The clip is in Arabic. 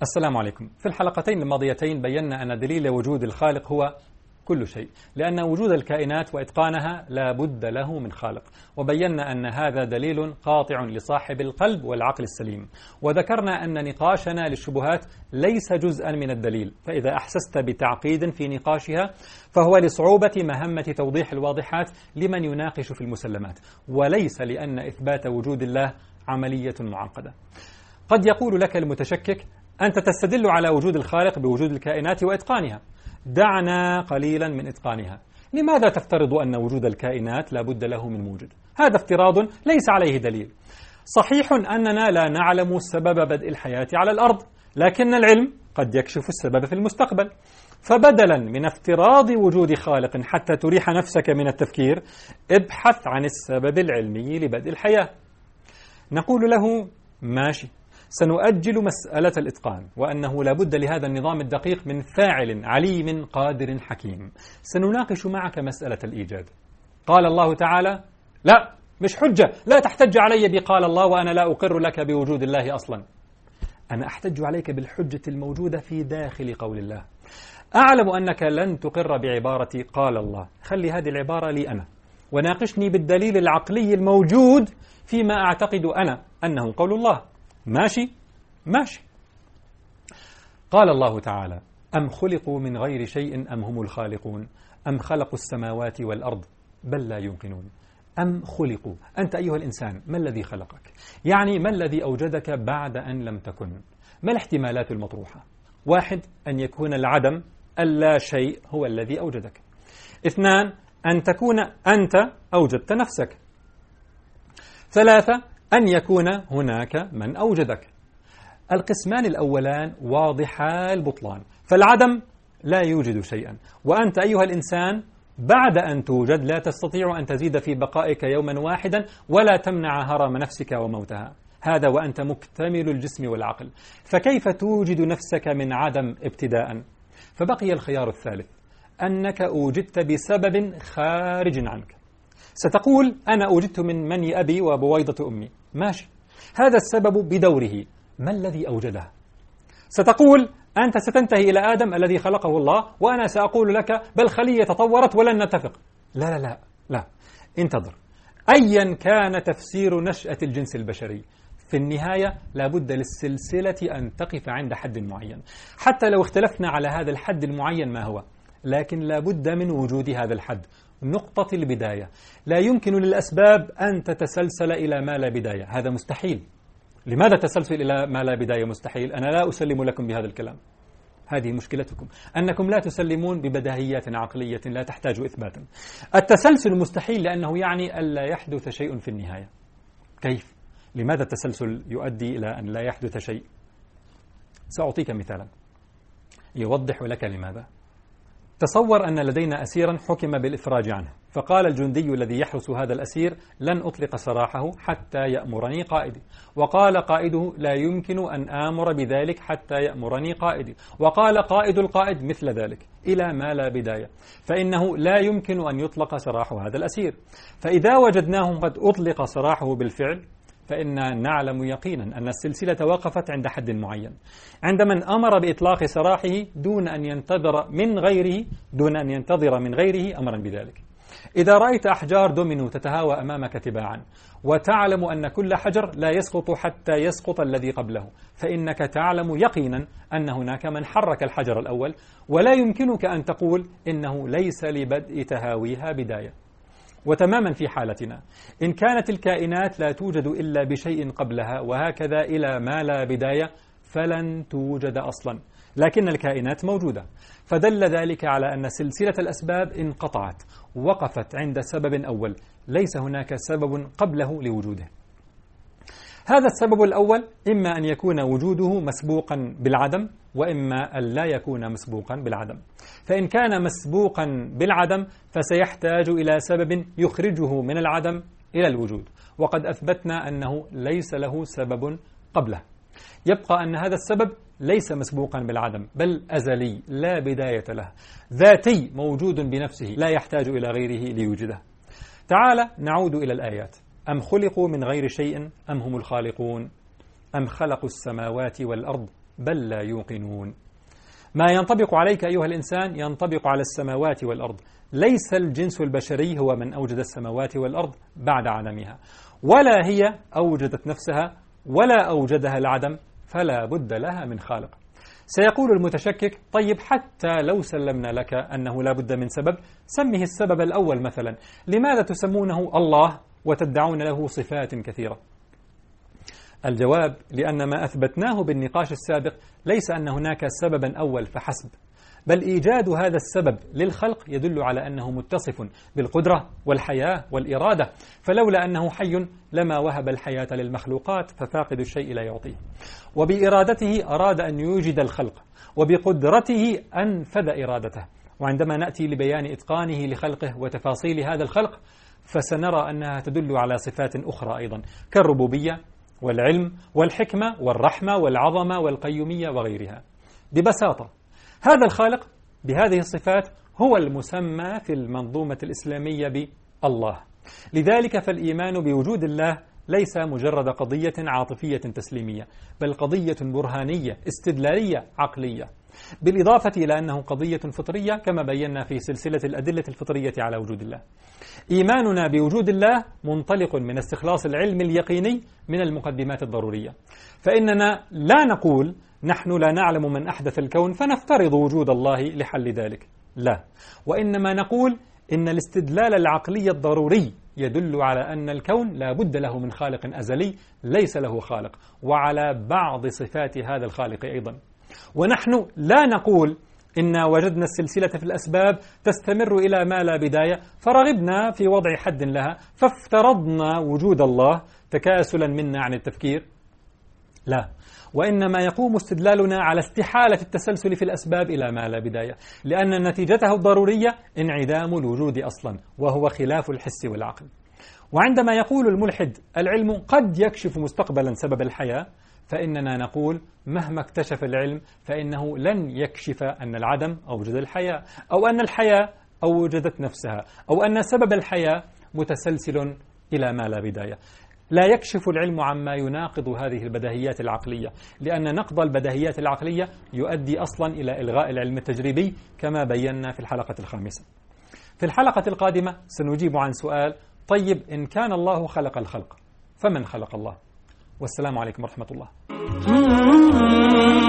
السلام عليكم. في الحلقتين الماضيتين بينا أن دليل وجود الخالق هو كل شيء، لأن وجود الكائنات وإتقانها لا بد له من خالق، وبينا أن هذا دليل قاطع لصاحب القلب والعقل السليم، وذكرنا أن نقاشنا للشبهات ليس جزءا من الدليل، فإذا أحسست بتعقيد في نقاشها فهو لصعوبة مهمة توضيح الواضحات لمن يناقش في المسلمات، وليس لأن إثبات وجود الله عملية معقدة. قد يقول لك المتشكك: أنت تستدل على وجود الخالق بوجود الكائنات وإتقانها، دعنا قليلا من إتقانها. لماذا تفترض أن وجود الكائنات لا بد له من موجد؟ هذا افتراض ليس عليه دليل. صحيح أننا لا نعلم سبب بدء الحياة على الأرض، لكن العلم قد يكشف السبب في المستقبل، فبدلا من افتراض وجود خالق حتى تريح نفسك من التفكير، ابحث عن السبب العلمي لبدء الحياة. نقول له: ماشي، سنؤجل مسألة الإتقان، وأنه لا بد لهذا النظام الدقيق من فاعل عليم قادر حكيم. سنناقش معك مسألة الإيجاد. قال الله تعالى: لا، مش حجة، لا تحتج علي بقال الله وأنا لا أقر لك بوجود الله أصلا. أنا أحتج عليك بالحجة الموجودة في داخل قول الله. أعلم أنك لن تقر بعبارة قال الله، خلي هذه العبارة لي أنا، وناقشني بالدليل العقلي الموجود فيما أعتقد أنا أنه قول الله. ماشي؟ ماشي. قال الله تعالى: أم خلقوا من غير شيء أم هم الخالقون أم خلقوا السماوات والأرض بل لا يوقنون. أم خلقوا، أنت أيها الإنسان ما الذي خلقك؟ يعني ما الذي أوجدك بعد أن لم تكن؟ ما الاحتمالات المطروحة؟ 1، أن يكون العدم اللا شيء هو الذي أوجدك. 2، أن تكون أنت أوجدت نفسك. 3، أن يكون هناك من أوجدك. القسمان الأولان واضحا البطلان، فالعدم لا يوجد شيئا، وأنت أيها الإنسان بعد أن توجد لا تستطيع أن تزيد في بقائك يوما واحدا ولا تمنع هرم نفسك وموتها، هذا وأنت مكتمل الجسم والعقل، فكيف توجد نفسك من عدم ابتداء؟ فبقي الخيار الثالث، أنك أوجدت بسبب خارج عنك. ستقول: أنا أوجدت من مني أبي وبويضة أمي. ماشي، هذا السبب بدوره، ما الذي أوجده؟ ستقول: أنت ستنتهي إلى آدم الذي خلقه الله، وأنا سأقول لك: بل خلية تطورت ولن نتفق. لا لا لا لا، انتظر. أيا كان تفسير نشأة الجنس البشري، في النهاية لابد للسلسلة أن تقف عند حد معين، حتى لو اختلفنا على هذا الحد المعين ما هو، لكن لابد من وجود هذا الحد، نقطة البداية. لا يمكن للأسباب أن تتسلسل إلى ما لا بداية، هذا مستحيل. لماذا التسلسل إلى ما لا بداية مستحيل؟ أنا لا أسلم لكم بهذا الكلام. هذه مشكلتكم، أنكم لا تسلمون ببداهيات عقلية لا تحتاج إثباتا. التسلسل مستحيل لأنه يعني ألا يحدث شيء في النهاية. كيف؟ لماذا التسلسل يؤدي إلى أن لا يحدث شيء؟ سأعطيك مثالا يوضح لك لماذا. تصور أن لدينا أسيرا حكم بالإفراج عنه، فقال الجندي الذي يحرس هذا الأسير: لن أطلق سراحه حتى يأمرني قائدي. وقال قائده: لا يمكن أن آمر بذلك حتى يأمرني قائدي. وقال قائد القائد مثل ذلك، إلى ما لا بداية، فإنه لا يمكن أن يطلق سراح هذا الأسير. فإذا وجدناه قد أطلق سراحه بالفعل، فإن نعلم يقينا أن السلسلة وقفت عند حد معين، عند من أمر بإطلاق سراحه دون أن ينتظر من غيره أمرا بذلك. إذا رأيت أحجار دومينو تتهاوى أمامك تباعا، وتعلم أن كل حجر لا يسقط حتى يسقط الذي قبله، فإنك تعلم يقينا أن هناك من حرك الحجر الأول، ولا يمكنك أن تقول إنه ليس لبدء تهاويها بداية. وتماما في حالتنا، إن كانت الكائنات لا توجد إلا بشيء قبلها وهكذا إلى ما لا بداية، فلن توجد أصلا، لكن الكائنات موجودة، فدل ذلك على أن سلسلة الأسباب انقطعت، وقفت عند سبب أول، ليس هناك سبب قبله لوجوده. هذا السبب الأول إما أن يكون وجوده مسبوقا بالعدم، وإما أن لا يكون مسبوقا بالعدم. فإن كان مسبوقا بالعدم فسيحتاج إلى سبب يخرجه من العدم إلى الوجود، وقد أثبتنا أنه ليس له سبب قبله. يبقى أن هذا السبب ليس مسبوقا بالعدم، بل أزلي لا بداية له، ذاتي موجود بنفسه لا يحتاج إلى غيره ليوجده. تعال نعود إلى الآيات. أم خلقوا من غير شيء أم هم الخالقون أم خلقوا السماوات والأرض بل لا يوقنون. ما ينطبق عليك أيها الإنسان ينطبق على السماوات والأرض. ليس الجنس البشري هو من أوجد السماوات والأرض بعد عدمها، ولا هي أوجدت نفسها ولا أوجدها العدم، فلا بد لها من خالق. سيقول المتشكك: طيب حتى لو سلمنا لك أنه لا بد من سبب، سمه السبب الأول مثلا، لماذا تسمونه الله وتدعون له صفات كثيرة؟ الجواب: لأن ما أثبتناه بالنقاش السابق ليس أن هناك سببا أول فحسب، بل إيجاد هذا السبب للخلق يدل على أنه متصف بالقدرة والحياة والإرادة، فلولا أنه حي لما وهب الحياة للمخلوقات، ففاقد الشيء لا يعطيه. وبإرادته أراد أن يوجد الخلق، وبقدرته أنفذ إرادته. وعندما نأتي لبيان إتقانه لخلقه وتفاصيل هذا الخلق، فسنرى أنها تدل على صفات أخرى أيضا كالربوبية والعلم والحكمة والرحمة والعظمة والقيومية وغيرها. ببساطة هذا الخالق بهذه الصفات هو المسمى في المنظومة الإسلامية بالله. لذلك فالإيمان بوجود الله ليس مجرد قضية عاطفية تسليمية، بل قضية برهانية استدلالية عقلية، بالإضافة إلى أنه قضية فطرية كما بينا في سلسلة الأدلة الفطرية على وجود الله. إيماننا بوجود الله منطلق من استخلاص العلم اليقيني من المقدمات الضرورية، فإننا لا نقول نحن لا نعلم من أحدث الكون فنفترض وجود الله لحل ذلك، لا، وإنما نقول إن الاستدلال العقلي الضروري يدل على أن الكون لا بد له من خالق أزلي ليس له خالق، وعلى بعض صفات هذا الخالق أيضا. ونحن لا نقول إنا وجدنا السلسلة في الأسباب تستمر إلى ما لا بداية فرغبنا في وضع حد لها فافترضنا وجود الله تكاسلا منا عن التفكير، لا، وإنما يقوم استدلالنا على استحالة التسلسل في الأسباب إلى ما لا بداية، لأن نتيجته الضرورية انعدام الوجود أصلا، وهو خلاف الحس والعقل. وعندما يقول الملحد العلم قد يكشف مستقبلا سبب الحياة، فإننا نقول مهما اكتشف العلم فإنه لن يكشف أن العدم أوجد الحياة، أو أن الحياة أوجدت نفسها، أو أن سبب الحياة متسلسل إلى ما لا بداية. لا يكشف العلم عما يناقض هذه البديهيات العقلية، لأن نقض البديهيات العقلية يؤدي أصلا إلى إلغاء العلم التجريبي كما بينا في الحلقة الخامسة. في الحلقة القادمة سنجيب عن سؤال: طيب إن كان الله خلق الخلق فمن خلق الله؟ والسلام عليكم ورحمة الله.